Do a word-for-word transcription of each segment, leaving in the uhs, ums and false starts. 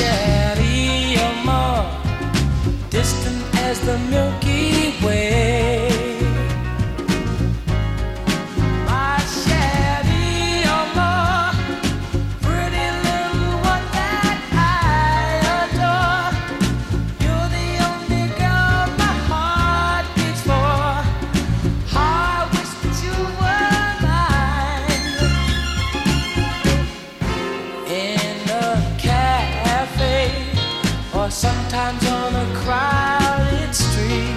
Sherry, you're more distant as the Milky Way. My Sherry, you're more pretty little one that I adore. You're the only girl my heart beats for. I wish that you were mine. In a cafe or sometimes on a crowded street,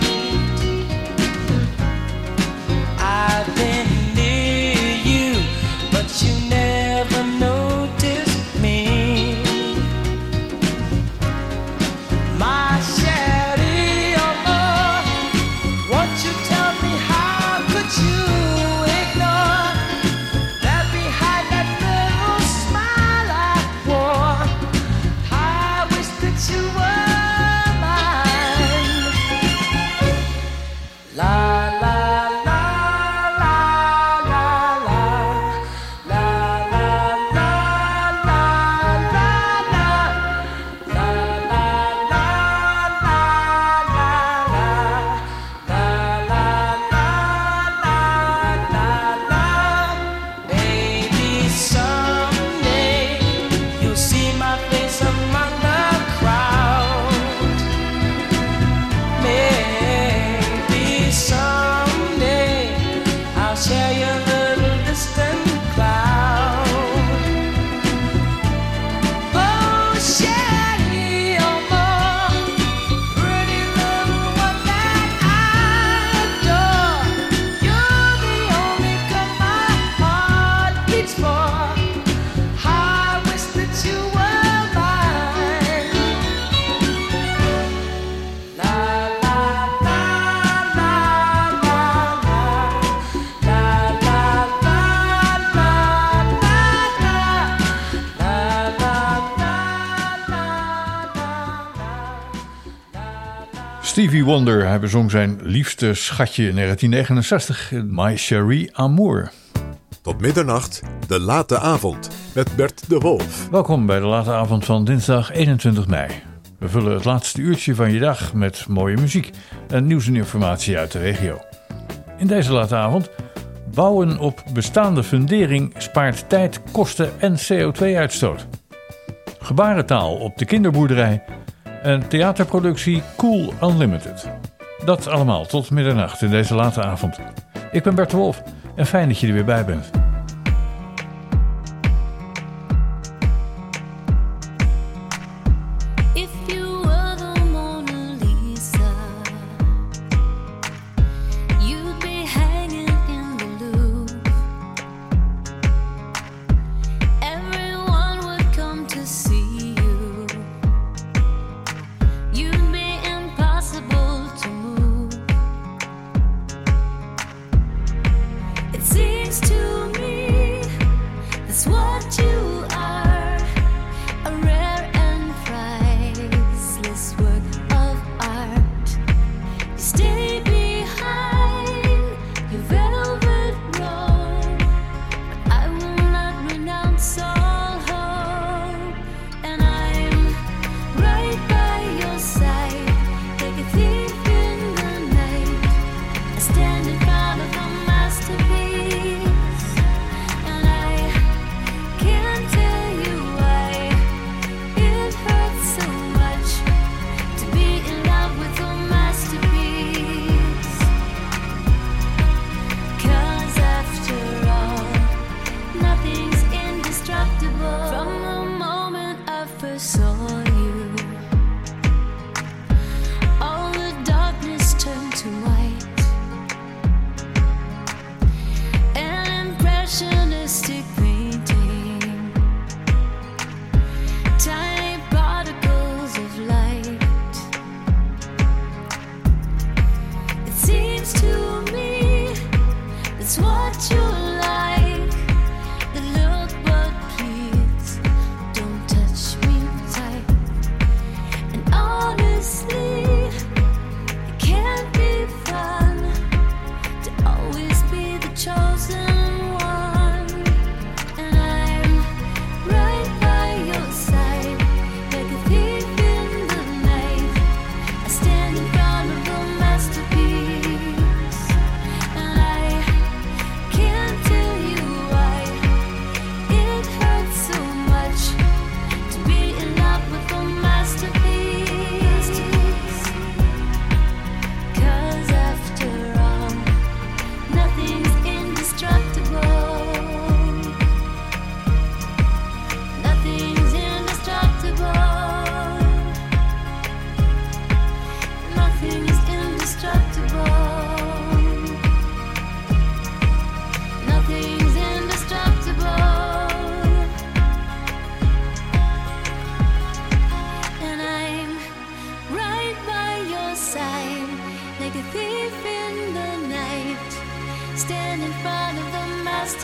I've been near you, but you never noticed me. My Sherry, oh Lord, won't you tell me how could you ignore that behind that little smile I wore? I wish that you were mine. La la la la la la la la la la la la la Maybe someday you'll see my face among the crowd. Maybe someday I'll share your little distant cloud. Oh, Sherry, oh more pretty little one that I adore. You're the only girl my heart beats for. I wish that you were mine. La la la la la la la la la la Stevie Wonder, hij bezong zijn liefste schatje in negentien negenenzestig, My Cherie Amour. Tot middernacht, de late avond met Bert de Wolf. Welkom bij de late avond van dinsdag eenentwintig mei. We vullen het laatste uurtje van je dag met mooie muziek en nieuws en informatie uit de regio. In deze late avond: bouwen op bestaande fundering spaart tijd, kosten en C O twee uitstoot. Gebarentaal op de kinderboerderij en theaterproductie Cool Unlimited. Dat allemaal tot middernacht in deze late avond. Ik ben Bert de Wolf en fijn dat je er weer bij bent. If you were the Mona Lisa, you'd be hanging in the Louvre. Everyone would come to see you. You'd be impossible to move. It seems to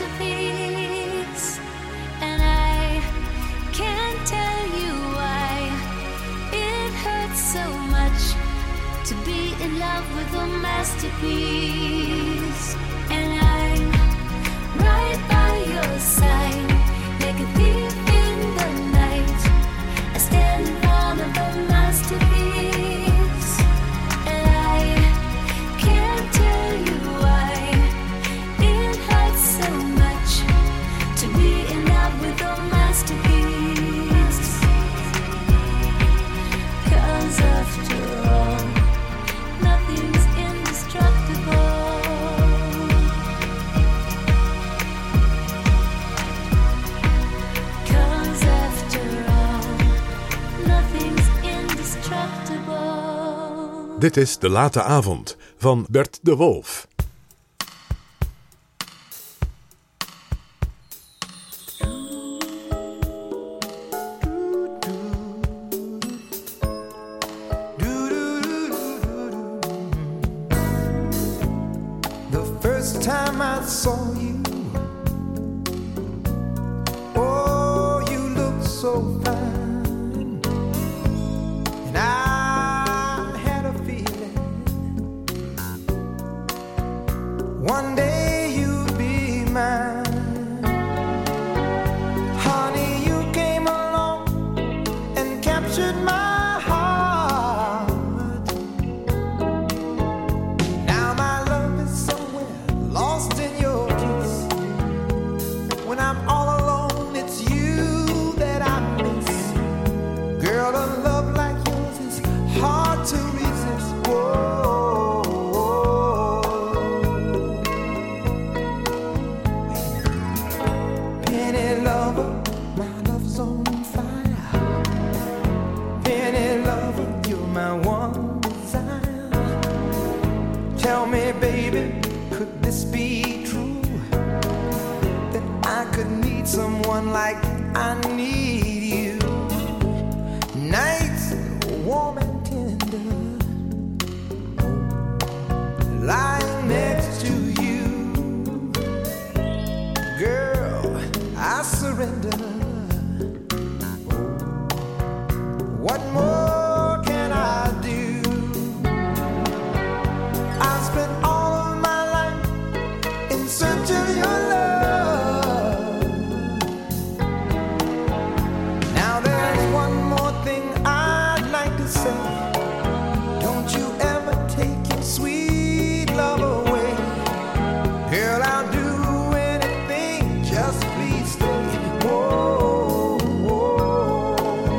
masterpiece. And I can't tell you why it hurts so much to be in love with a masterpiece. And I'm right by your side, like a thief in the night. I stand in front of a masterpiece, and I can't tell you why it hurts so much to be in love with a masterpiece. 'Cause after all, nothing's indestructible. 'Cause after all, nothing's indestructible. Dit is De Late Avond van Bert de Wolf. The first time I saw you, oh, you looked so fine, and I had a feeling one day you'd be mine. Honey, you came along and captured my heart. Now my love is somewhere lost in your kiss. When I'm all alone, it's you that I miss. Girl, a love like yours is hard to resist. Whoa, whoa. Penny lover, my love's on fire. Penny lover, you're my one desire. Tell me, baby, could this be true? That I could need someone like I need you. Nights warm and tender, lying next to you. Girl, I surrender. What more can I do? I spent all of my life in search of your love. Now there's one more thing I'd like to say. Don't you ever take your sweet love away. Girl, I'll do anything, just please stay. Whoa, whoa.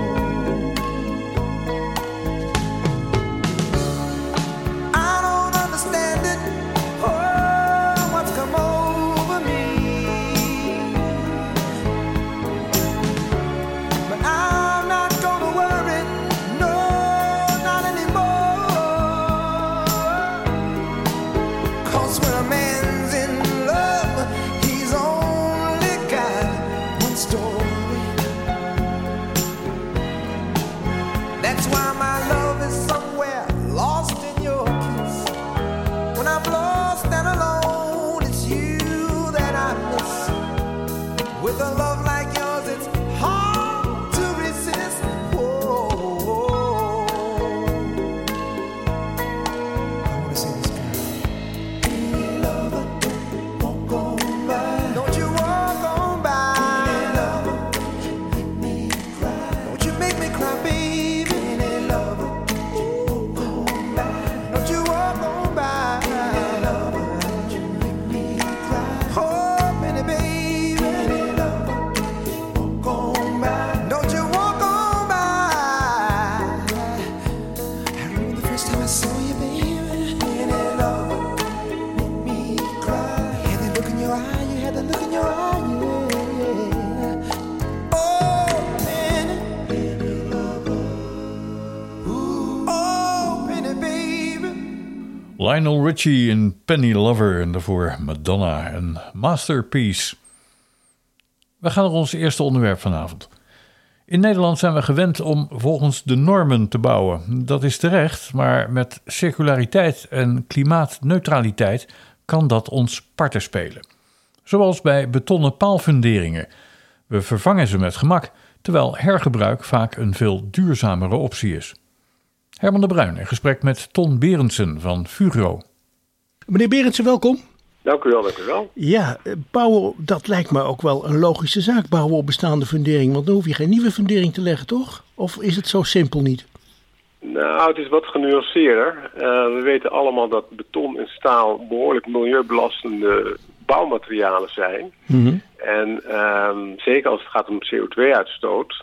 I don't understand it. Oh, what's come over me? But I'm not gonna worry, no, not anymore. 'Cause when a man's in love, he's only got one story. That's why my love is somewhere lost in your kiss. When I'm lost and alone, it's you that I miss. With a love like yours, it's hard to resist. Whoa, whoa. I wanna say this, girl. Hey, lover, walk on by. Don't you walk on by. Hey, lover, make me cry. Don't you make me cry, baby. Hey, lover, walk on by. Don't you walk on by. Hey, lover, don't you make me cry. Oh, penny baby. Hey, lover, walk on by. Don't you walk on by. I remember the first time I saw you, baby. Penny lover, make me cry. You had that look in your eye, you had that look in your eye, yeah. Oh, penny, penny lover. Ooh, oh, penny baby. Lionel Richie in Penny Lover en daarvoor Madonna en Masterpiece. We gaan naar ons eerste onderwerp vanavond. In Nederland zijn we gewend om volgens de normen te bouwen. Dat is terecht, maar met circulariteit en klimaatneutraliteit kan dat ons parten spelen. Zoals bij betonnen paalfunderingen. We vervangen ze met gemak, terwijl hergebruik vaak een veel duurzamere optie is. Herman de Bruin in gesprek met Ton Berendsen van Fugro. Meneer Berendsen, welkom. Dank u wel, dank u wel. Ja, bouwen, dat lijkt me ook wel een logische zaak, bouwen op bestaande fundering. Want dan hoef je geen nieuwe fundering te leggen, toch? Of is het zo simpel niet? Nou, het is wat genuanceerder. Uh, we weten allemaal dat beton en staal behoorlijk milieubelastende bouwmaterialen zijn. Mm-hmm. En um, zeker als het gaat om C O twee uitstoot.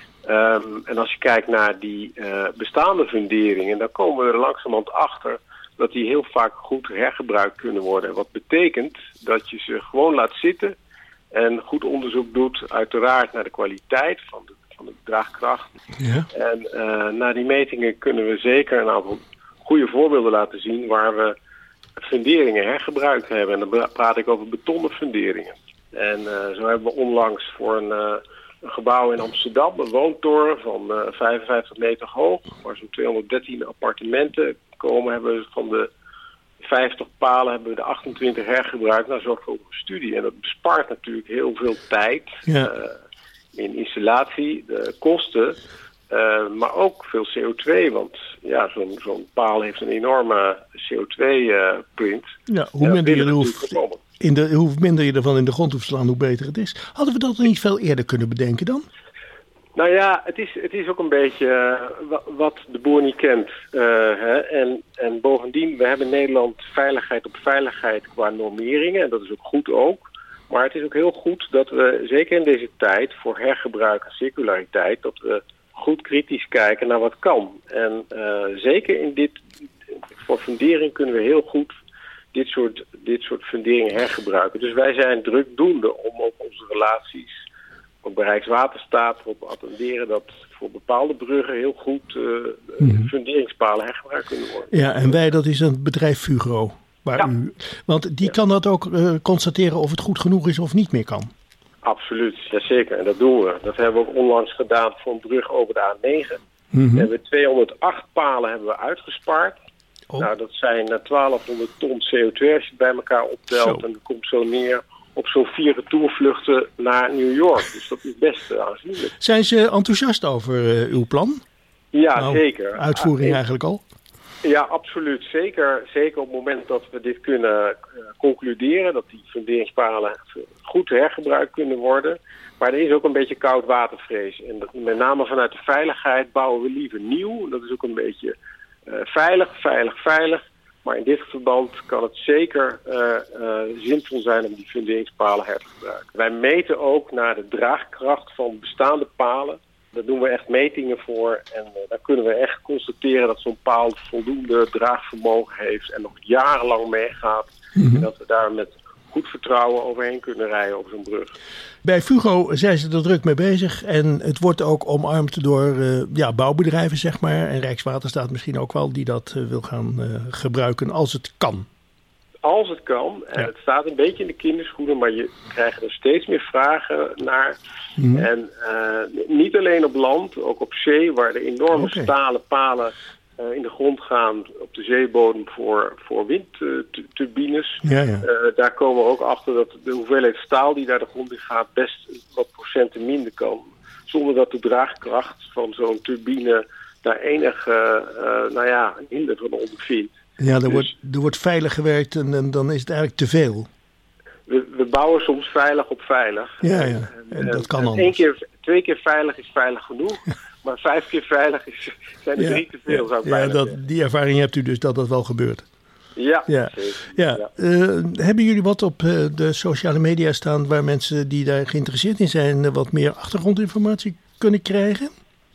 Um, en als je kijkt naar die uh, bestaande funderingen, dan komen we er langzamerhand achter dat die heel vaak goed hergebruikt kunnen worden. Wat betekent dat je ze gewoon laat zitten en goed onderzoek doet, uiteraard naar de kwaliteit van de, van de draagkracht. Ja. En uh, na die metingen kunnen we zeker een aantal goede voorbeelden laten zien waar we funderingen hergebruikt hebben. En dan praat ik over betonnen funderingen. En uh, zo hebben we onlangs voor een, uh, een gebouw in Amsterdam, een woontoren van uh, vijfenvijftig meter hoog, waar zo'n tweehonderddertien appartementen komen, hebben we van de vijftig palen hebben we de achtentwintig hergebruikt naar zorgvuldige studie. En dat bespaart natuurlijk heel veel tijd Ja. uh, in installatie, de kosten, uh, maar ook veel C O twee. Want ja, zo'n zo'n paal heeft een enorme C O twee print. Ja, hoe minder je er hoeft, voorkomen. in de, hoe minder je ervan in de grond hoeft te slaan, hoe beter het is. Hadden we dat niet veel eerder kunnen bedenken dan? Nou ja, het is, het is ook een beetje uh, wa- wat de boer niet kent. Uh, hè? En, en bovendien, we hebben in Nederland veiligheid op veiligheid qua normeringen. En dat is ook goed ook. Maar het is ook heel goed dat we, zeker in deze tijd, voor hergebruik en circulariteit, dat we goed kritisch kijken naar wat kan. En uh, zeker in dit, voor fundering kunnen we heel goed dit soort, dit soort funderingen hergebruiken. Dus wij zijn drukdoende om ook onze relaties, ook bij Rijkswaterstaat, op attenderen dat voor bepaalde bruggen heel goed uh, Mhm. funderingspalen hergebruikt kunnen worden. Ja, en wij, dat is het bedrijf Fugro. Waar Ja. u, want die Ja. kan dat ook uh, constateren of het goed genoeg is of niet meer kan. Absoluut, jazeker. En dat doen we. Dat hebben we ook onlangs gedaan voor een brug over de A negen. Mhm. We hebben tweehonderdacht palen hebben we uitgespaard. Oh. Nou, dat zijn uh, twaalfhonderd ton C O twee als je het bij elkaar optelt. Zo. En dat komt zo neer op zo'n vier retourvluchten naar New York. Dus dat is best uh, aanzienlijk. Zijn ze enthousiast over uh, uw plan? Ja, Nou, zeker. Uitvoering Ah, eigenlijk al? Ja, absoluut. Zeker, zeker op het moment dat we dit kunnen uh, concluderen, dat die funderingspalen echt, uh, goed hergebruikt kunnen worden. Maar er is ook een beetje koudwatervrees. En dat, met name vanuit de veiligheid bouwen we liever nieuw. Dat is ook een beetje uh, veilig, veilig, veilig. Maar in dit verband kan het zeker uh, uh, zinvol zijn om die funderingspalen her te gebruiken. Wij meten ook naar de draagkracht van bestaande palen. Daar doen we echt metingen voor en uh, daar kunnen we echt constateren dat zo'n paal voldoende draagvermogen heeft en nog jarenlang meegaat. Mhm. En dat we daar met goed vertrouwen overheen kunnen rijden over zo'n brug. Bij Fugro zijn ze er druk mee bezig en het wordt ook omarmd door uh, ja, bouwbedrijven, zeg maar. En Rijkswaterstaat misschien ook wel, die dat uh, wil gaan uh, gebruiken als het kan. Als het kan, en Ja. het staat een beetje in de kinderschoenen, maar je krijgt er steeds meer vragen naar. Mhm. En uh, niet alleen op land, ook op zee, waar de enorme Oké. stalen palen uh, in de grond gaan op de zeebodem voor, voor windturbines. Ja, ja. Uh, daar komen we ook achter dat de hoeveelheid staal die naar de grond in gaat best wat procenten minder kan. Zonder dat de draagkracht van zo'n turbine daar enig uh, uh, nou ja, hinder van ondervindt. Ja, er, Dus- wordt, er wordt veilig gewerkt en, en dan is het eigenlijk te veel. We, we bouwen soms veilig op veilig. Ja, ja. En dat kan en anders. één keer, twee keer veilig is veilig genoeg. Maar vijf keer veilig is, zijn er Ja, drie te veel, zou ik ja, bijna dat, zeggen. die ervaring hebt u dus dat dat wel gebeurt. Ja, Ja. zeker. Ja. Ja. Uh, hebben jullie wat op uh, de sociale media staan waar mensen die daar geïnteresseerd in zijn uh, wat meer achtergrondinformatie kunnen krijgen?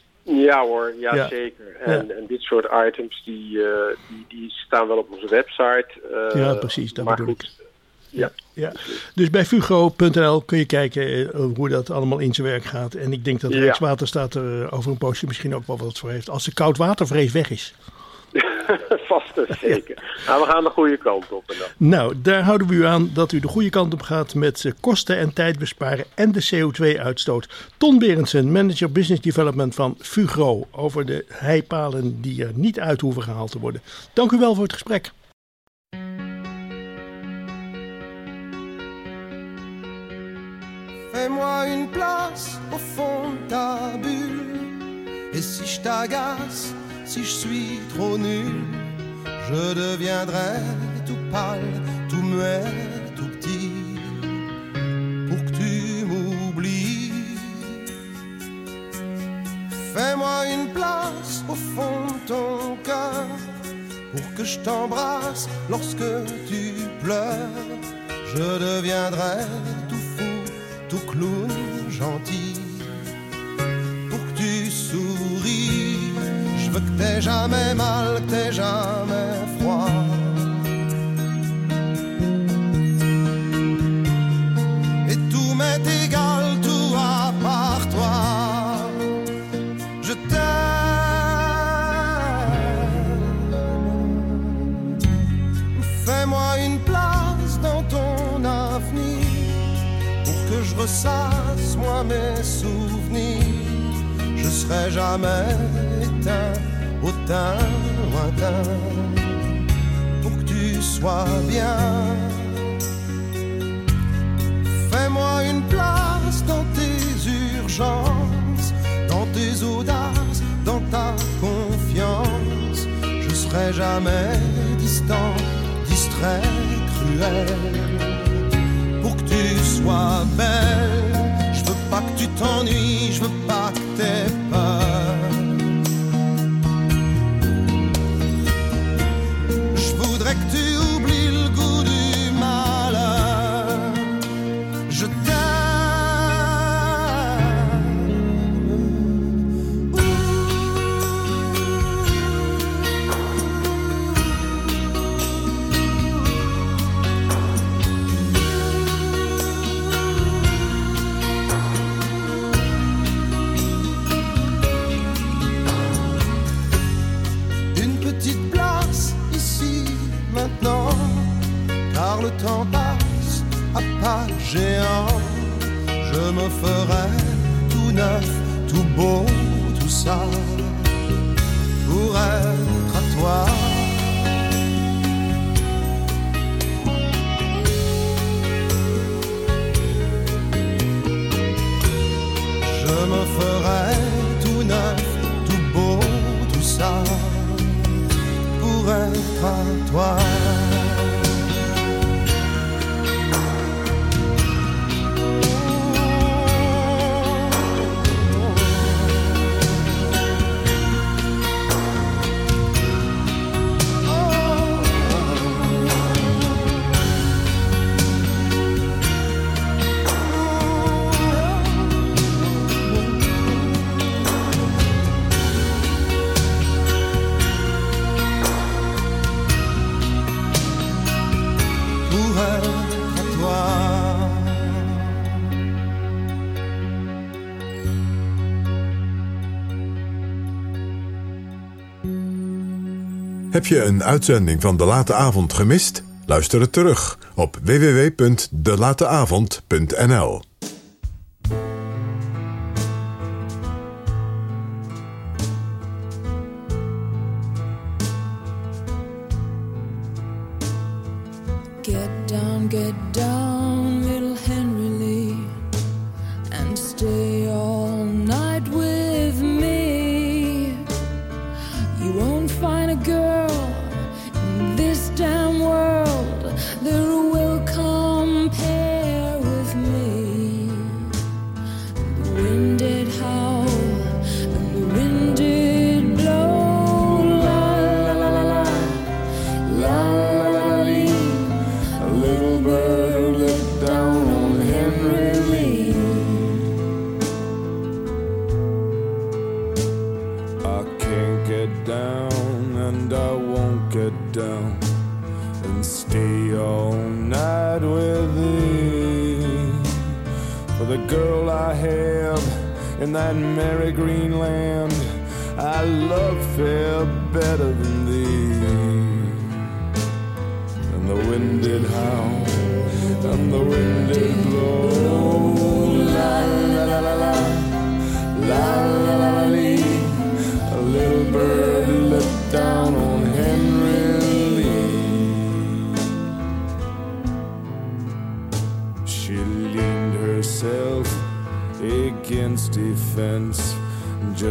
Ja hoor, ja, Ja. zeker. En, Ja. en dit soort items die, uh, die, die staan wel op onze website. uh, Ja, precies, dat maar bedoel goed, Ja. Ja. Dus bij fugro punt n l kun je kijken uh, hoe dat allemaal in zijn werk gaat. En ik denk dat Ja. Rijkswaterstaat er uh, over een poosje misschien ook wel wat voor heeft. Als de koudwatervrees weg is. Vast en zeker. Nou, we gaan de goede kant op. En dan. Nou, daar houden we u aan dat u de goede kant op gaat met uh, kosten en tijd besparen en de C O twee uitstoot. Ton Berendsen, manager business development van Fugro, over de heipalen die er niet uit hoeven gehaald te worden. Dank u wel voor het gesprek. ta bulle. Et si je t'agace, si je suis trop nul, je deviendrai tout pâle, tout muet, tout petit, pour que tu m'oublies. Fais-moi une place au fond de ton cœur, pour que je t'embrasse lorsque tu pleures. Je deviendrai tout fou, tout clown, gentil, pour que tu souris. Je veux que t'aies jamais mal, que t'aies jamais froid. Et tout m'est égal, tout à part toi. Je t'aime. Fais-moi une place dans ton avenir, pour que je ressasse moi mes souvenirs. Je serai jamais éteint au teint lointain, pour que tu sois bien. Fais-moi une place dans tes urgences, dans tes audaces, dans ta confiance. Je serai jamais distant, distrait, cruel, pour que tu sois belle. Je veux pas que tu t'ennuies, je veux pas que t'aies peur. Je voudrais que tu oublies le goût du malheur. Je t'aime. Ouh. Maintenant, car le temps passe à pas géant. Je me ferai tout neuf, tout beau, tout ça, pour être à toi. Je me ferai tout neuf, tout beau, tout ça, pour être à toi. Heb je een uitzending van De Late Avond gemist? Luister het terug op w w w punt de late avond punt n l. Get down, get down, little Henry Lee, and stay all night with me. You won't find a girl in this damn world that will compare with me. The wind did howl and the wind did blow, la la la la la, la la la lee. A little bird looked down on Henry Lee. I can't get down and I won't get down and stay all night with thee. For the girl I have in that merry green land, I love fair better than thee. And the wind did howl and the wind did blow, la la la la la, la la la la lee. A little bird looked down on Henry Lee. She leaned herself against a fence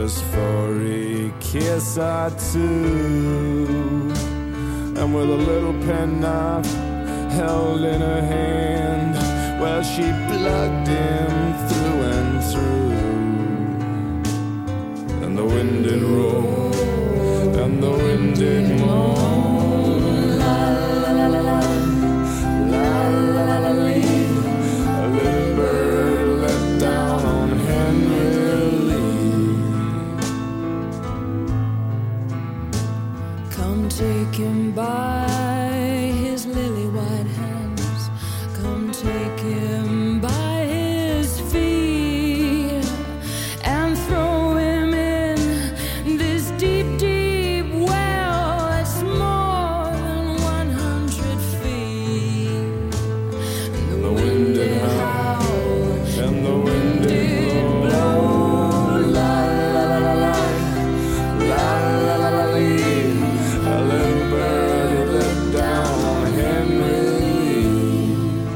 just for a kiss or two. And with a little penknife held in her hand, well, she plugged him through and through. And the wind did roll, and the wind did moan. La la la la la, la la la la la. A little bird let down on Henry Lee. Come take him by his lily white hands. Come take him by his feet and throw him in this deep, deep well that's more than one hundred feet. And the wind did howl, And the wind did blow. La la la la la, la la la la lee. A little bird let down on Henry Lee.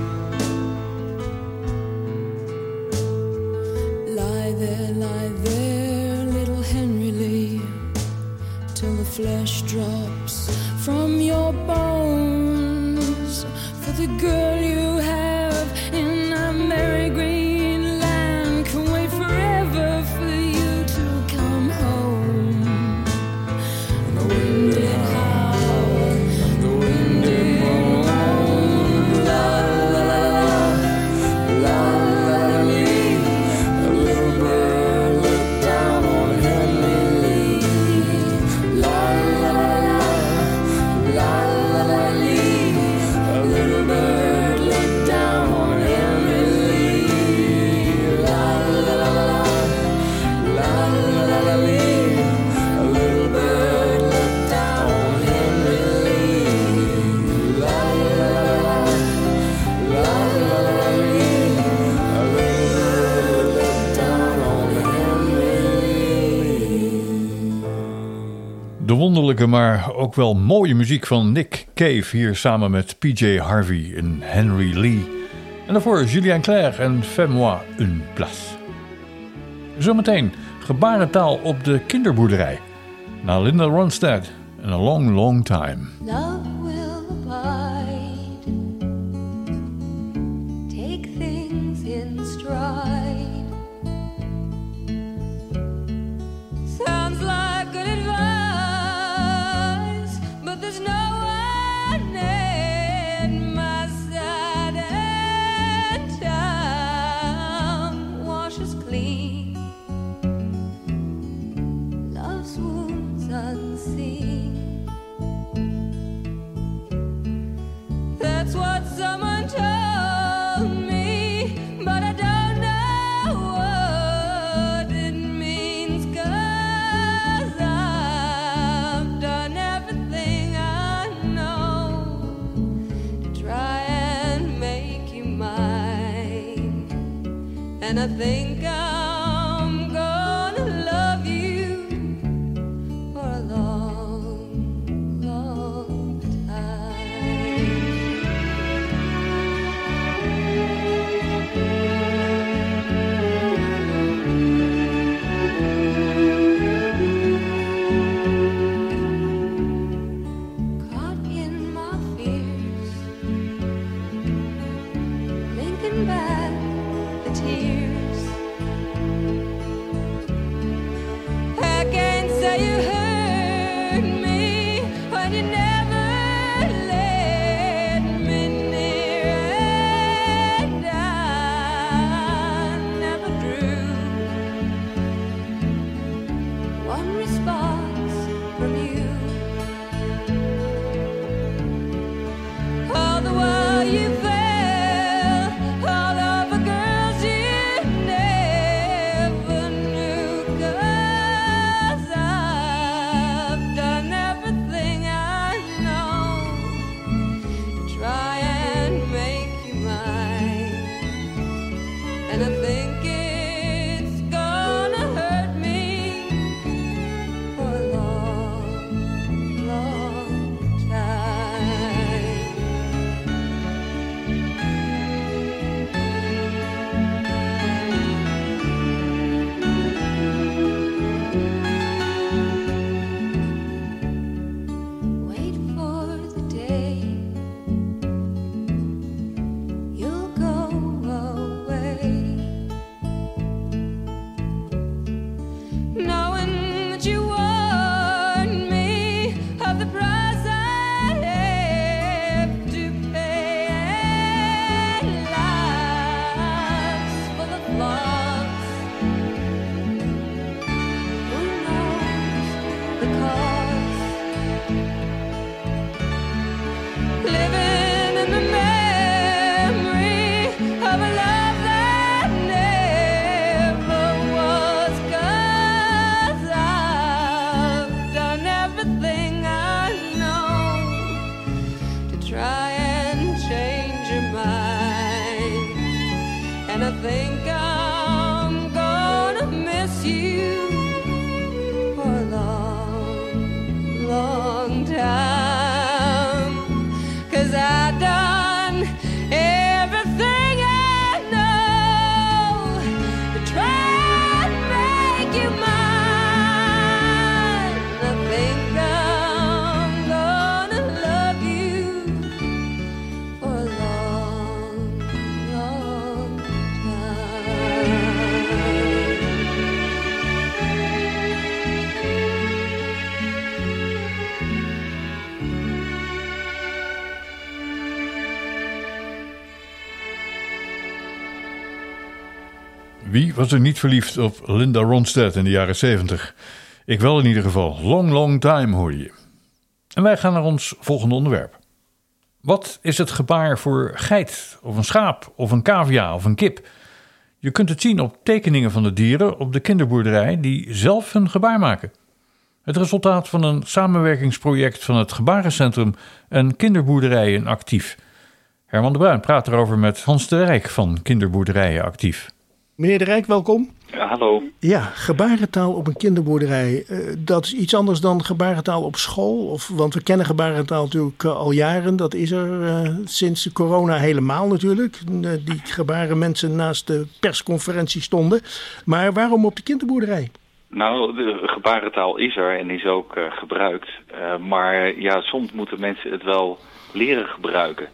lie there, lie there, little Henry Lee, till the flesh drops from your bones. For the girl you have in that merry green land can wait forever for you to come home. And the wind did howl, and the wind did moan. La la la la, la la la lee. A little bird let down on Henry Lee. La la la la, la la la lee. A little bird let down on Henry Lee. La la la la, la la la lee. A little bird let down on Henry Lee. La la la la, la la la lee. A little bird let down on Henry Lee. De wonderlijke, maar ook wel mooie muziek van Nick Cave hier samen met P J Harvey en Henry Lee. En daarvoor Julien Clerc en Fais-moi une place. Zometeen gebarentaal op de kinderboerderij. Na Linda Ronstadt en A Long Long Time. Love will abide. Take things in stride. Sounds like good advice, but there's no one at my side, and time washes clean love's wounds unseen. That's what someone told me, but I don't know what it means, 'cause I've done everything I know to try and make you mine. And I think I'm gonna love you for a long, long time. Caught in my fears, linking back the tears And I think I'm gonna miss you for a long, long time. 'Cause I done everything I know to try and make you mine. I think I'm gonna love you for a long, long time. Wie was er niet verliefd op Linda Ronstadt in de jaren zeventig? Ik wel in ieder geval. Long, long time hoor je. En wij gaan naar ons volgende onderwerp. Wat is het gebaar voor geit, of een schaap, of een cavia, of een kip? Je kunt het zien op tekeningen van de dieren op de kinderboerderij die zelf hun gebaar maken. Het resultaat van een samenwerkingsproject van het Gebarencentrum en Kinderboerderijen Actief. Herman de Bruin praat erover met Hans de Rijk van Kinderboerderijen Actief. Meneer de Rijk, welkom. Ja, hallo. Ja, gebarentaal op een kinderboerderij, uh, dat is iets anders dan gebarentaal op school. Of, want we kennen gebarentaal natuurlijk uh, al jaren. Dat is er uh, sinds de corona helemaal natuurlijk. Uh, die gebaren mensen naast de persconferentie stonden. Maar waarom op de kinderboerderij? Nou, de gebarentaal is er en is ook uh, gebruikt. Uh, maar ja, soms moeten mensen het wel leren gebruiken.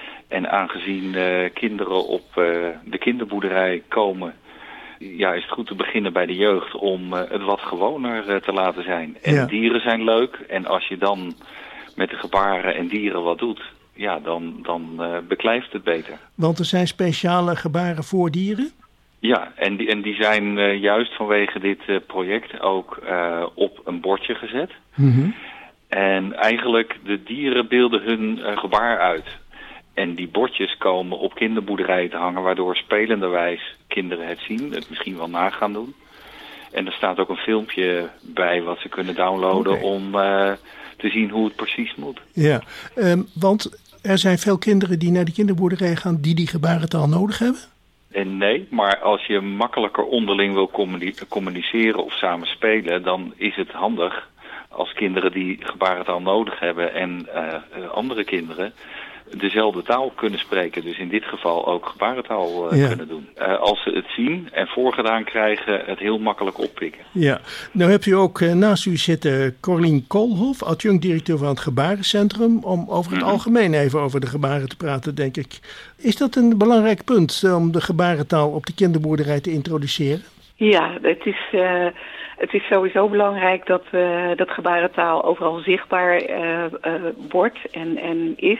En aangezien uh, kinderen op uh, de kinderboerderij komen, ja, is het goed te beginnen bij de jeugd om uh, het wat gewoner uh, te laten zijn. En Ja. dieren zijn leuk. En als je dan met de gebaren en dieren wat doet, ja, dan, dan uh, beklijft het beter. Want er zijn speciale gebaren voor dieren. Ja, en die, en die zijn uh, juist vanwege dit uh, project ook uh, op een bordje gezet. Mm-hmm. En eigenlijk de dieren beelden hun uh, gebaar uit. En die bordjes komen op kinderboerderijen te hangen, waardoor spelenderwijs kinderen het zien, het misschien wel na gaan doen. En er staat ook een filmpje bij wat ze kunnen downloaden Oké. om uh, te zien hoe het precies moet. Ja, um, want er zijn veel kinderen die naar de kinderboerderij gaan die die gebarentaal nodig hebben. En nee, maar als je makkelijker onderling wil communi- communiceren of samen spelen, dan is het handig als kinderen die gebarentaal nodig hebben en uh, andere kinderen dezelfde taal kunnen spreken. Dus in dit geval ook gebarentaal uh, Ja. kunnen doen. Uh, als ze het zien en voorgedaan krijgen, het heel makkelijk oppikken. Ja, nou hebt u ook uh, naast u zitten Corlien Koolhof, adjunct-directeur van het Gebarencentrum, om over het Mhm. algemeen even over de gebaren te praten, denk ik. Is dat een belangrijk punt uh, om de gebarentaal op de kinderboerderij te introduceren? Ja, het is, uh, het is sowieso belangrijk dat, uh, dat gebarentaal overal zichtbaar uh, uh, wordt en, en is.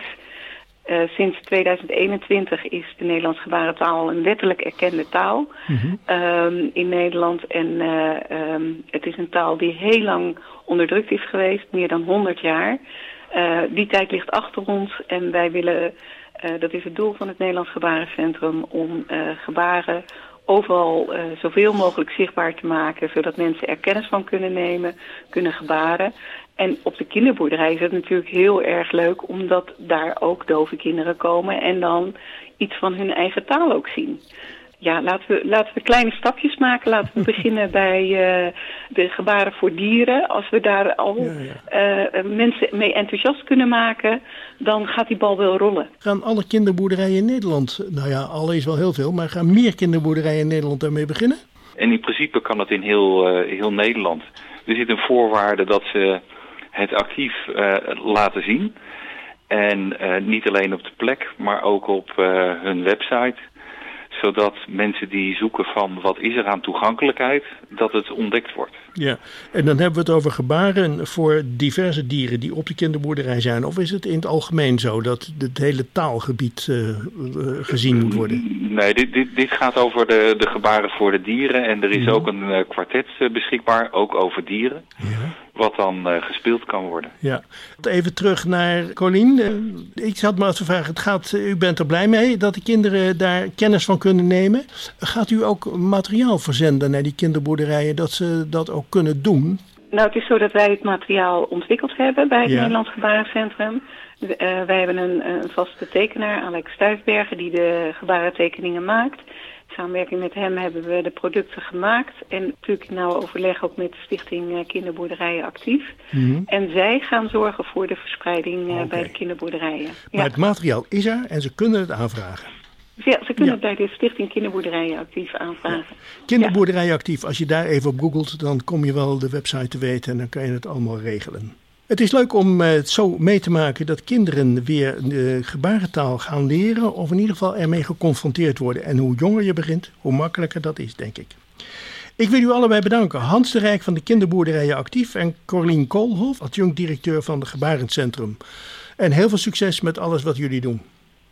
Uh, sinds tweeduizend eenentwintig is de Nederlandse gebarentaal een wettelijk erkende taal Mm-hmm. um, in Nederland. En uh, um, het is een taal die heel lang onderdrukt is geweest, meer dan honderd jaar. Uh, die tijd ligt achter ons en wij willen, uh, dat is het doel van het Nederlands Gebarencentrum, om uh, gebaren overal uh, zoveel mogelijk zichtbaar te maken, zodat mensen er kennis van kunnen nemen, kunnen gebaren. En op de kinderboerderij is het natuurlijk heel erg leuk, omdat daar ook dove kinderen komen en dan iets van hun eigen taal ook zien. Ja, laten we, laten we kleine stapjes maken. Laten we beginnen bij uh, de gebaren voor dieren. Als we daar al Ja, ja. uh, mensen mee enthousiast kunnen maken, dan gaat die bal wel rollen. Gaan alle kinderboerderijen in Nederland, nou ja, alle is wel heel veel, maar gaan meer kinderboerderijen in Nederland daarmee beginnen? En in principe kan het in heel, uh, heel Nederland. Er zit een voorwaarde dat ze het actief uh, laten zien. En uh, niet alleen op de plek, maar ook op uh, hun website. Zodat mensen die zoeken van wat is er aan toegankelijkheid, dat het ontdekt wordt. Ja, en dan hebben we het over gebaren voor diverse dieren die op de kinderboerderij zijn. Of is het in het algemeen zo dat het hele taalgebied uh, uh, gezien moet worden? Nee, dit, dit, dit gaat over de, de gebaren voor de dieren. En er is Ja. ook een uh, kwartet uh, beschikbaar, ook over dieren. Ja. Wat dan uh, gespeeld kan worden. Ja, even terug naar Corlien. Uh, ik had me af te vragen, het gaat, u bent er blij mee dat de kinderen daar kennis van kunnen nemen. Gaat u ook materiaal verzenden naar die kinderboerderijen, dat ze dat ook kunnen doen? Nou, het is zo dat wij het materiaal ontwikkeld hebben bij het Ja. Nederlands Gebarencentrum. Uh, wij hebben een, een vaste tekenaar, Alex Stuifbergen, die de gebarentekeningen maakt. samenwerking met hem hebben we de producten gemaakt. En natuurlijk in nauw overleg ook met de Stichting uh, Kinderboerderijen Actief. Mm-hmm. En zij gaan zorgen voor de verspreiding uh, Okay. bij de kinderboerderijen. Maar Ja. het materiaal is er en ze kunnen het aanvragen. Ja, ze kunnen Ja. het bij de Stichting Kinderboerderijen Actief aanvragen. Kinderboerderijen Actief, als je daar even op googelt, dan kom je wel de website te weten en dan kan je het allemaal regelen. Het is leuk om het zo mee te maken dat kinderen weer de gebarentaal gaan leren of in ieder geval ermee geconfronteerd worden. En hoe jonger je begint, hoe makkelijker dat is, denk ik. Ik wil u allebei bedanken. Hans de Rijk van de Kinderboerderijen Actief en Corlien Koolhof, adjunct-directeur van het Gebarencentrum. En heel veel succes met alles wat jullie doen.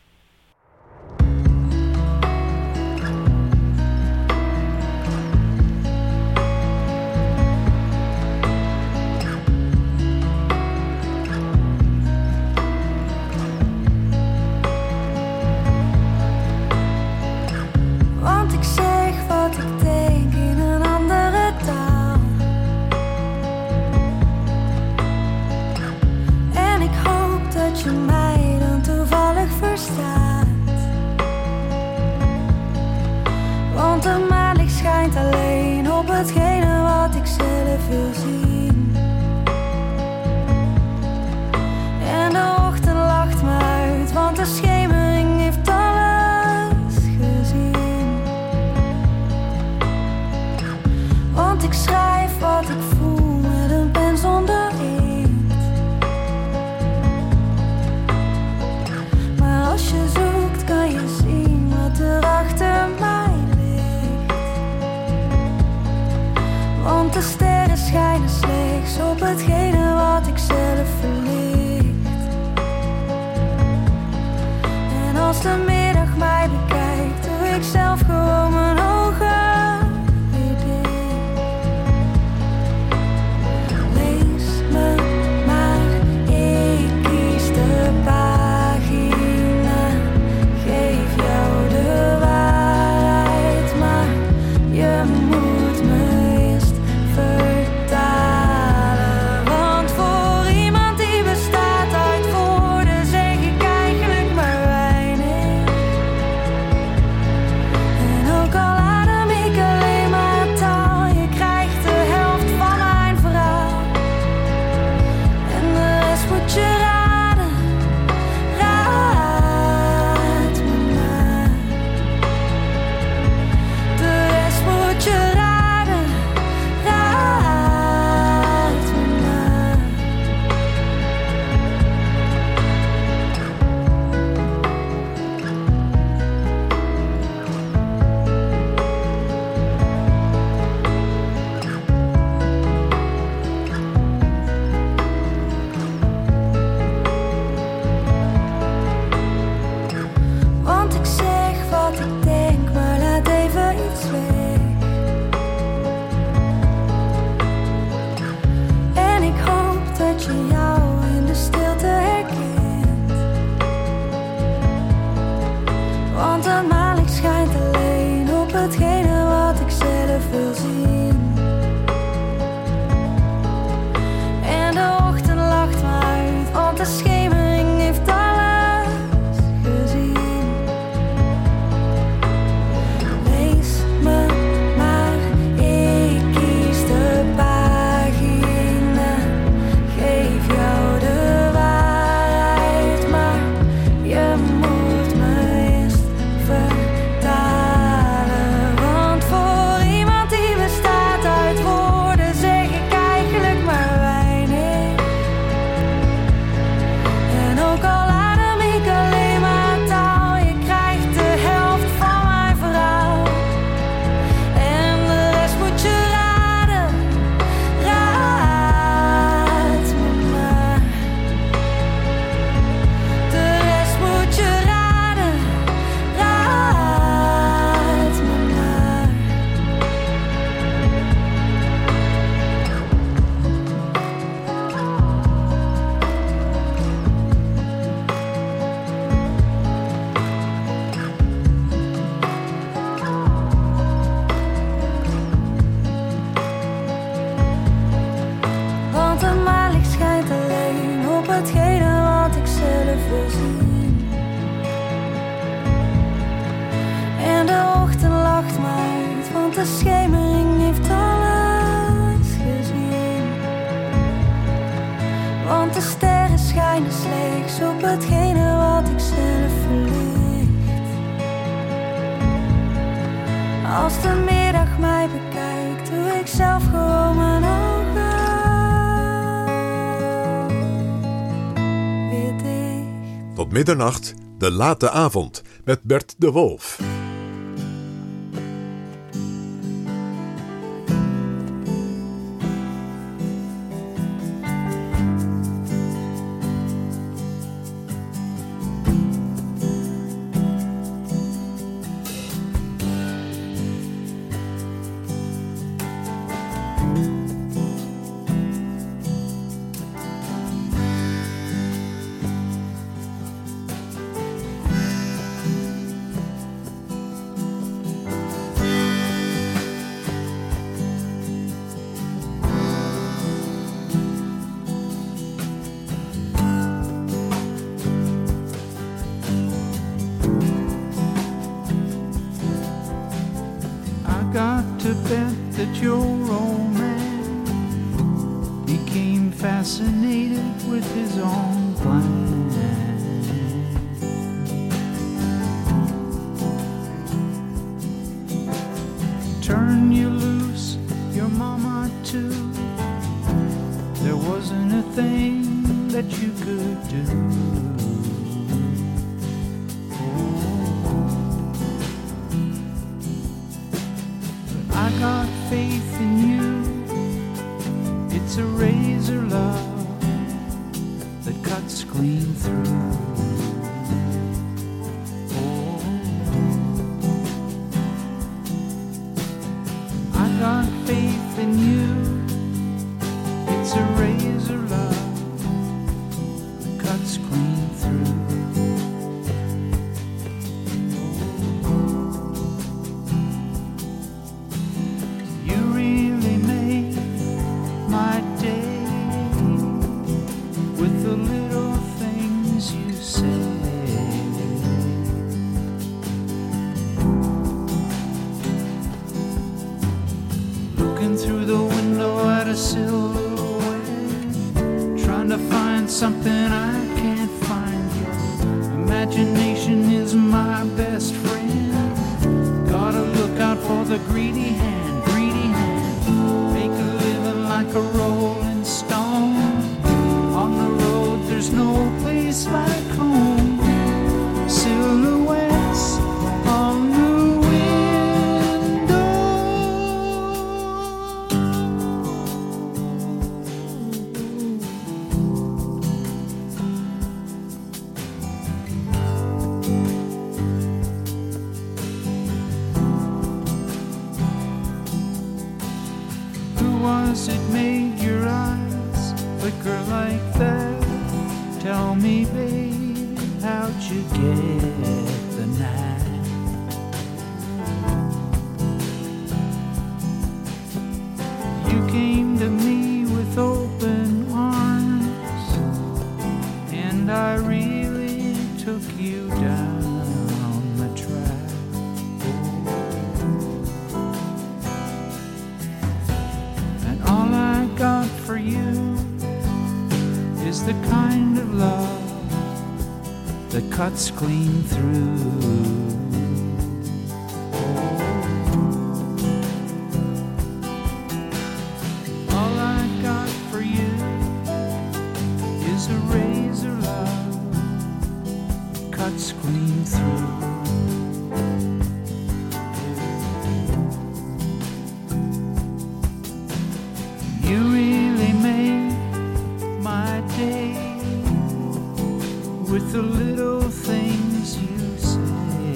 Want ik zeg wat ik denk in een andere taal. En ik hoop dat je mij dan toevallig verstaat. Want de maanlicht schijnt alleen op hetgene wat ik zelf wil zien. En de ochtend lacht me uit, want de schemering heeft alles gezien. Want ik schrijf wat ik voel met een pen zonder inkt. Maar als je zoekt kan je zien wat er achter mij ligt. Want de sterren schijnen slechts op hetgene wat ik zelf verlicht. En als de middag mij bekijkt, doe ik zelf gewoon mijn ogen weer dicht. Lees me maar, ik kies de pagina. Geef jou de waarheid, maar je moet me eerst vertalen. Want voor iemand die bestaat uit woorden zeg ik eigenlijk maar weinig. En ook al adem ik alleen maar taal, je krijgt de helft van mijn verhaal. En de rest moet je raden, raad me maar. De rest moet je raden, raad me maar. de schemering heeft alles gezien. Want de sterren schijnen slechts op hetgene wat ik zelf verlicht. Als de middag mij bekijkt, doe ik zelf gewoon mijn ogen weer dicht. Tot middernacht, de late avond, met Bert de Wolf. Got to bet that your old man became fascinated with his own plan. Turn you loose, your mama too. There wasn't a thing that you could do. I got faith in you. It's a razor love that cuts clean through. Oh, I got faith in you. It's a razor love that cuts clean through. Something I can't find yet. Imagination is my best friend. Gotta look out for the greedy hand, greedy hand. Make a living like a rolling stone. On the road there's no place like home. Silhouettes on the it made your eyes flicker like that? Tell me, babe, how'd you get the night? You came to me with open arms, and I really took you down the track. Got for you is the kind of love that cuts clean through. All I got for you is a razor love that cuts clean through. You really made my day with the little things you say.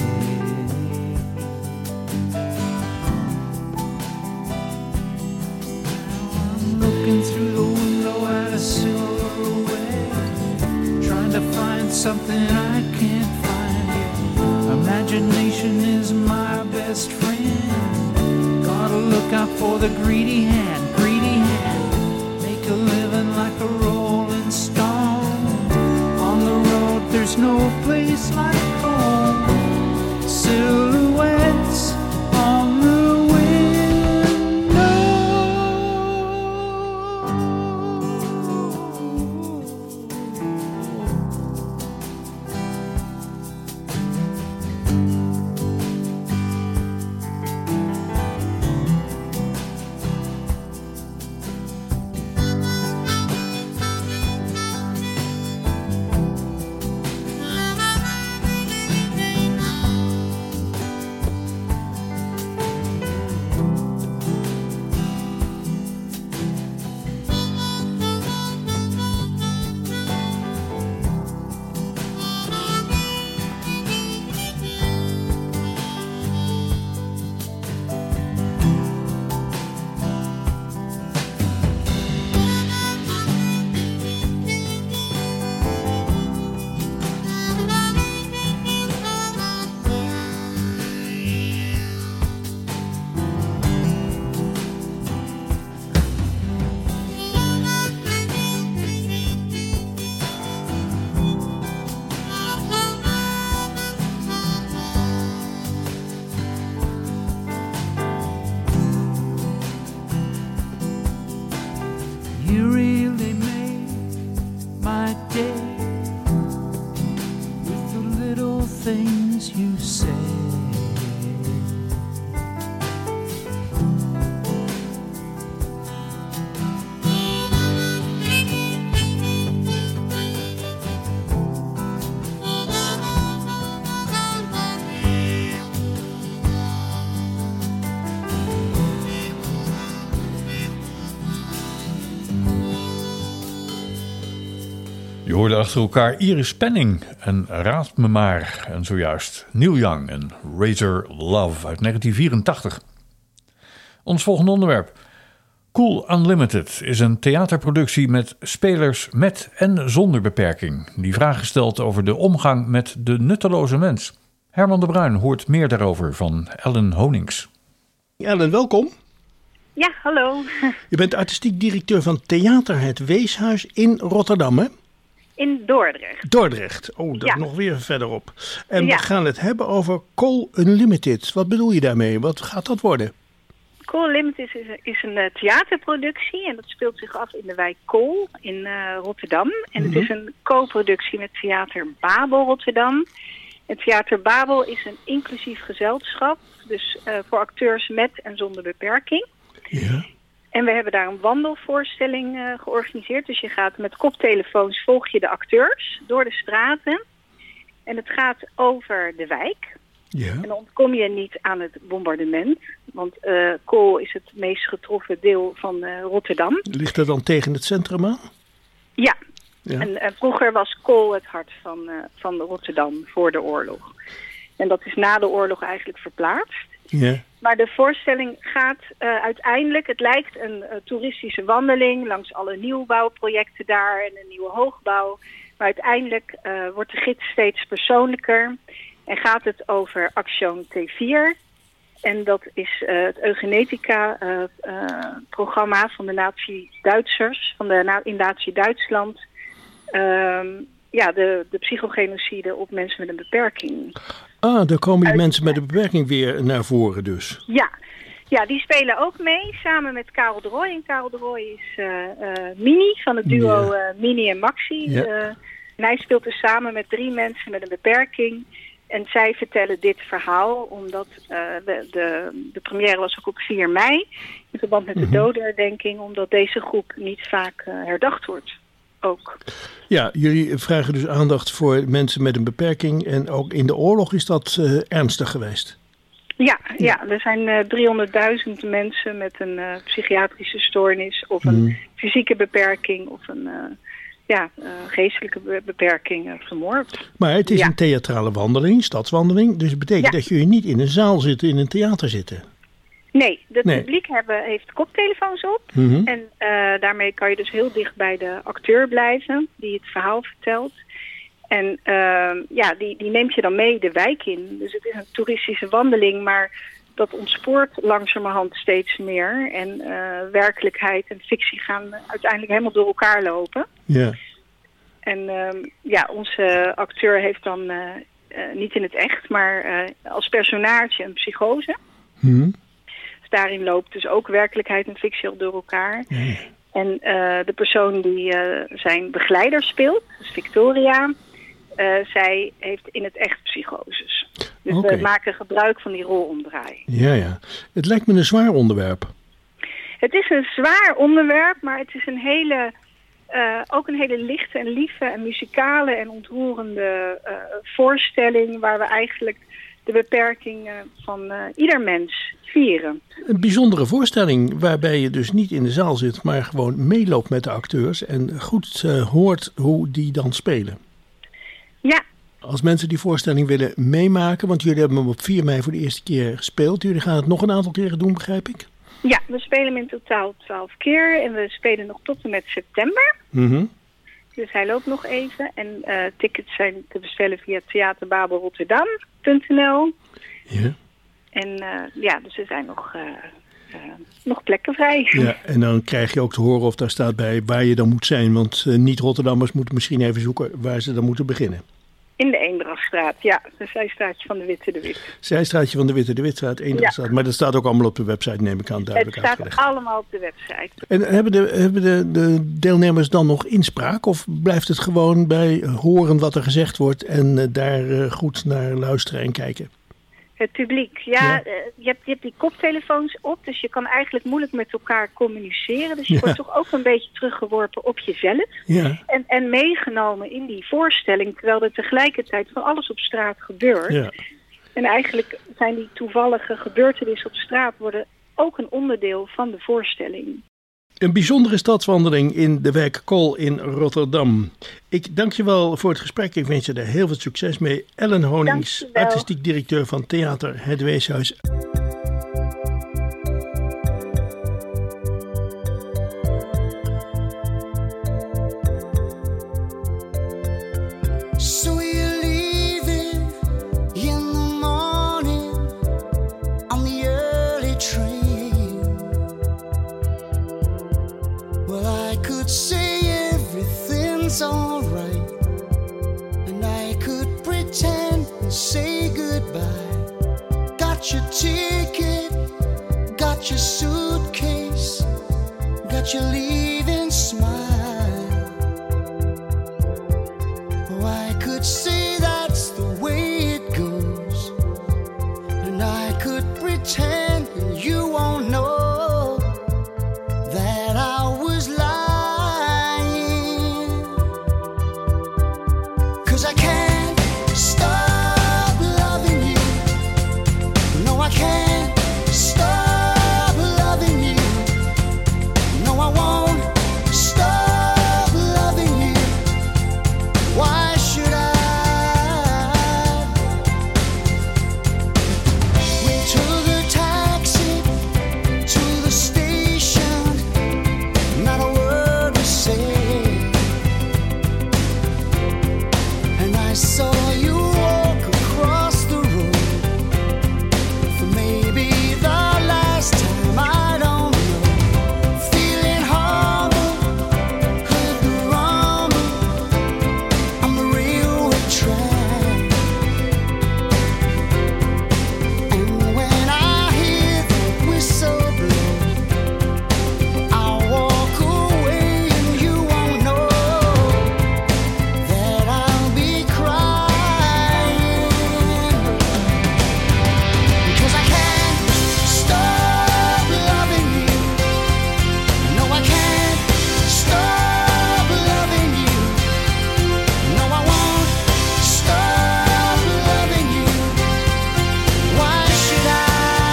I'm looking through the window at a silhouette, trying to find something I can't find yet. Imagination is my best friend. Gotta look out for the greedy hand, greedy hand. Make a living like a rolling stone. On the road there's no place like home. Silhouettes on the window. my day with the little things you say. Je hoorde achter elkaar Iris Penning en Raad me maar. En zojuist Neil Young en Razor Love uit negentien vierentachtig. Ons volgende onderwerp. Cool Unlimited is een theaterproductie met spelers met en zonder beperking. Die vragen stelt over de omgang met de nutteloze mens. Herman de Bruin hoort meer daarover van Ellen Honings. Ellen, welkom. Ja, hallo. Je bent artistiek directeur van Theater Het Weeshuis in Rotterdam, hè? In Dordrecht. Dordrecht. Oh, dat Ja. nog weer verderop. En Ja. we gaan het hebben over Cool Unlimited. Wat bedoel je daarmee? Wat gaat dat worden? Cool Limited is, is, is een uh, theaterproductie en dat speelt zich af in de wijk Kool in uh, Rotterdam. En Mhm. het is een co-productie met Theater Babel Rotterdam. En Theater Babel is een inclusief gezelschap, dus uh, voor acteurs met en zonder beperking. Ja. En we hebben daar een wandelvoorstelling uh, georganiseerd. Dus je gaat met koptelefoons, volg je de acteurs door de straten. En het gaat over de wijk. Ja. En dan ontkom je niet aan het bombardement. Want uh, Kool is het meest getroffen deel van uh, Rotterdam. Ligt dat dan tegen het centrum aan? Ja. Ja. En uh, vroeger was Kool het hart van, uh, van Rotterdam voor de oorlog. En dat is na de oorlog eigenlijk verplaatst. Ja. Maar de voorstelling gaat uh, uiteindelijk, het lijkt een uh, toeristische wandeling langs alle nieuwbouwprojecten daar en een nieuwe hoogbouw. Maar uiteindelijk uh, wordt de gids steeds persoonlijker en gaat het over Action T vier. En dat is uh, het eugenetica-programma uh, uh, van de nazi-Duitsers, van de na- in nazi-Duitsland. Um, ja, de, de psychogenocide op mensen met een beperking. Ah, daar komen die Uit- mensen met een beperking weer naar voren dus. Ja. ja, die spelen ook mee samen met Karel de Rooij. En Karel de Rooij is uh, uh, Mini van het duo Ja. uh, Mini en Maxi. Ja. Uh, en hij speelt dus samen met drie mensen met een beperking. En zij vertellen dit verhaal omdat uh, de, de, de première was ook op vier mei. In verband met de Mhm. dodenherdenking. Omdat deze groep niet vaak uh, herdacht wordt. Ook. Ja, jullie vragen dus aandacht voor mensen met een beperking. En ook in de oorlog is dat uh, ernstig geweest. Ja, ja, er zijn uh, driehonderdduizend mensen met een uh, psychiatrische stoornis of een Mhm. fysieke beperking of een uh, ja, uh, geestelijke be- beperking uh, vermoord. Maar het is Ja. een theatrale wandeling, stadswandeling. Dus het betekent Ja. dat jullie niet in een zaal zitten, in een theater zitten. Nee, het Nee. publiek hebben, heeft koptelefoons op. Mhm. En uh, daarmee kan je dus heel dicht bij de acteur blijven die het verhaal vertelt. En uh, ja, die, die neemt je dan mee de wijk in. Dus het is een toeristische wandeling, maar dat ontspoort langzamerhand steeds meer. En uh, werkelijkheid en fictie gaan uiteindelijk helemaal door elkaar lopen. Ja. En uh, ja, onze acteur heeft dan uh, uh, niet in het echt, maar uh, als personage een psychose. Mhm. Dus daarin loopt dus ook werkelijkheid en fictie al door elkaar. Ja. En uh, de persoon die uh, zijn begeleider speelt, dus Victoria, uh, zij heeft in het echt psychoses. Dus Oké. we maken gebruik van die rolomdraai. Ja, ja. Het lijkt me een zwaar onderwerp. Het is een zwaar onderwerp, maar het is een hele, uh, ook een hele lichte en lieve en muzikale en ontroerende uh, voorstelling waar we eigenlijk de beperkingen van uh, ieder mens vieren. Een bijzondere voorstelling waarbij je dus niet in de zaal zit, maar gewoon meeloopt met de acteurs en goed uh, hoort hoe die dan spelen. Ja, Als mensen die voorstelling willen meemaken, want jullie hebben hem op vier mei voor de eerste keer gespeeld. Jullie gaan het nog een aantal keren doen, begrijp ik? ja, we spelen hem in totaal twaalf keer en we spelen nog tot en met september. Mhm. Dus hij loopt nog even. En uh, tickets zijn te bestellen via theaterbabelrotterdam punt n l. Ja. En uh, ja, dus er zijn nog, uh, uh, nog plekken vrij. Ja, en dan krijg je ook te horen of daar staat bij waar je dan moet zijn. Want uh, niet-Rotterdammers moeten misschien even zoeken waar ze dan moeten beginnen. In de Eendrachtstraat, ja. Een zijstraatje van de Witte de Wit. Zijstraatje van de Witte de Witstraat, Eendrachtstraat. Ja. Maar dat staat ook allemaal op de website, neem ik aan, duidelijk Het staat uitgelegd. allemaal op de website. En hebben, de, hebben de, de deelnemers dan nog inspraak? Of blijft het gewoon bij horen wat er gezegd wordt en uh, daar uh, goed naar luisteren en kijken? Het publiek, ja, ja. Uh, je, hebt, je hebt die koptelefoons op, dus je kan eigenlijk moeilijk met elkaar communiceren. Dus je ja. wordt toch ook een beetje teruggeworpen op jezelf. Ja. En, en meegenomen in die voorstelling, terwijl er tegelijkertijd van alles op straat gebeurt. Ja. En eigenlijk zijn die toevallige gebeurtenissen op straat worden ook een onderdeel van de voorstelling. Een bijzondere stadswandeling in de wijk Kool in Rotterdam. Ik dank je wel voor het gesprek. Ik wens je er heel veel succes mee. Ellen Honings, artistiek directeur van Theater Het Weeshuis. So you're leaving in the morning on the early train. Well, I could say everything's alright, and I could pretend and say goodbye. Got your ticket, got your suitcase, got your leaving smile. Oh, I could say that's the way it goes, and I could pretend and you won't know that I was lying. 'Cause I can't stop loving you. No, I can't stop loving you. No, I won't stop loving you. Why should I? We took a taxi to the station, not a word was said, and I saw you walk across the road for maybe the last time, I don't know. Feeling horrible, heard the rumble on the railway track, and when I hear the whistle blow, I'll walk away and you won't know that I'll be crying. 'Cause I can't stop loving you. No, I can't stop loving you. No, I won't stop loving you. Why should I?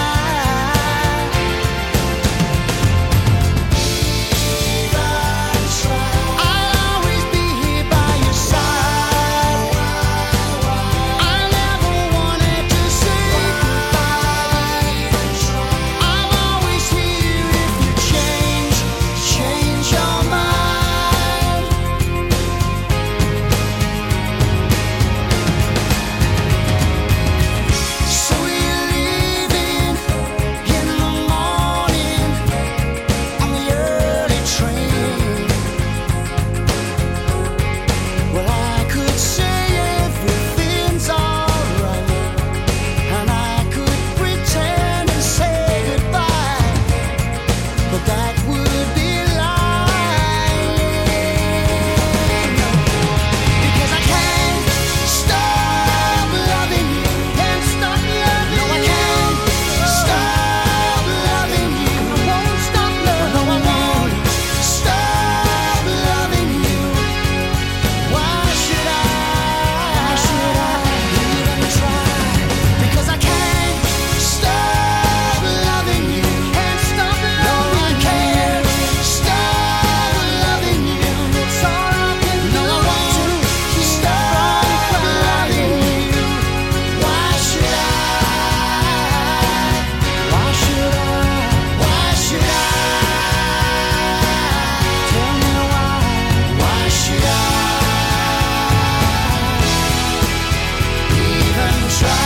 I'll always be here by your side. I never wanted to say goodbye. I'm always here if you change, change your mind. So you're leaving in the morning on the early train. Well, I could say everything's alright, and I could pretend and say goodbye, but that would be lying. Because I can't stop loving you, can't stop loving you. No, I can't stop loving you. I won't stop loving you. No, I won't stop loving you. Why should I? Why should I even try? Because I can't stop loving you. Can't stop loving you. No, I can't stop loving you. It's all I can do. No, I won't stop loving you. Why should I? Why should I? Why should I? Tell me why. Why should I even try?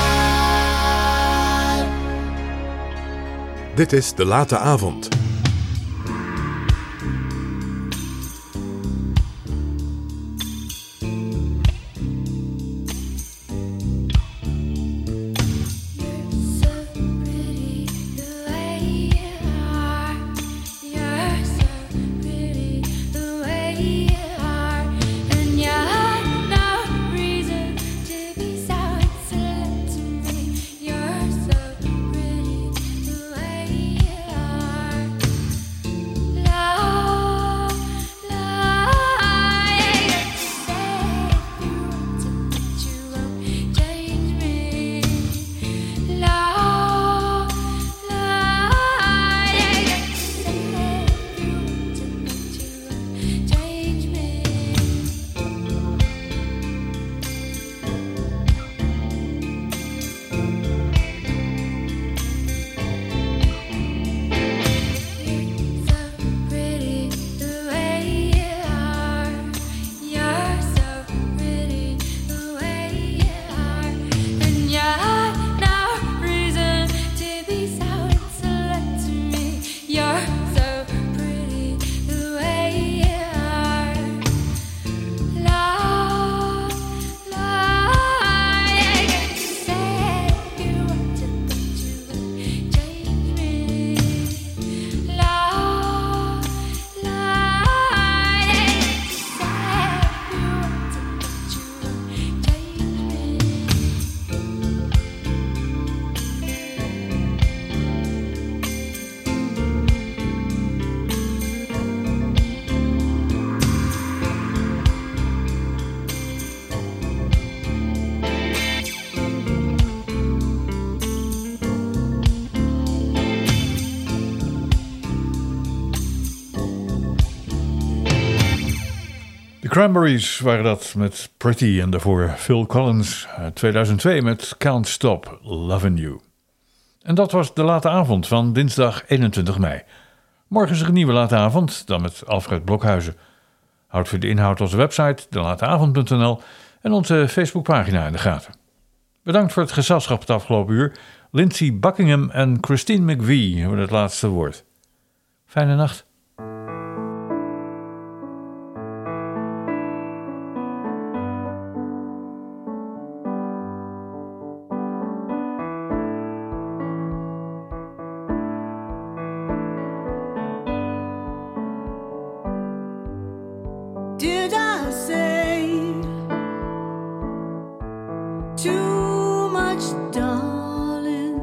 Dit is De Late Avond. De Cranberries waren dat met Pretty en daarvoor Phil Collins uit tweeduizend twee met Can't Stop Lovin' You. En dat was de late avond van dinsdag eenentwintig mei. Morgen is er een nieuwe late avond, dan met Alfred Blokhuizen. Houd voor de inhoud onze website de late avond punt n l en onze Facebookpagina in de gaten. Bedankt voor het gezelschap het afgelopen uur. Lindsey Buckingham en Christine McVie hebben het laatste woord. Fijne nacht. Did I say too much, darling?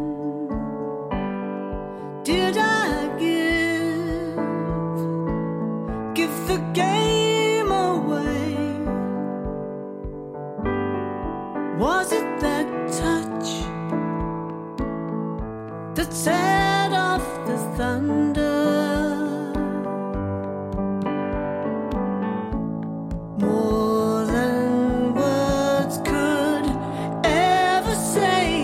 Did I give give the game away? Was it that touch that set off the thunder? More than words could ever say,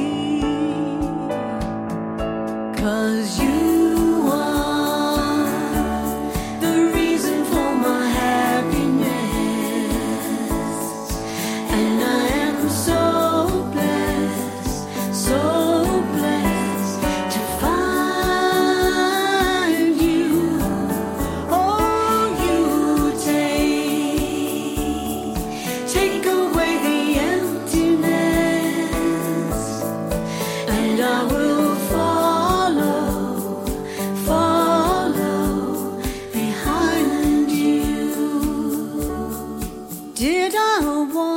'cause you are the reason for my happiness, and I am so blessed, so blessed to find you. Oh, you take Take away the emptiness, and I will follow, follow behind you. Did I want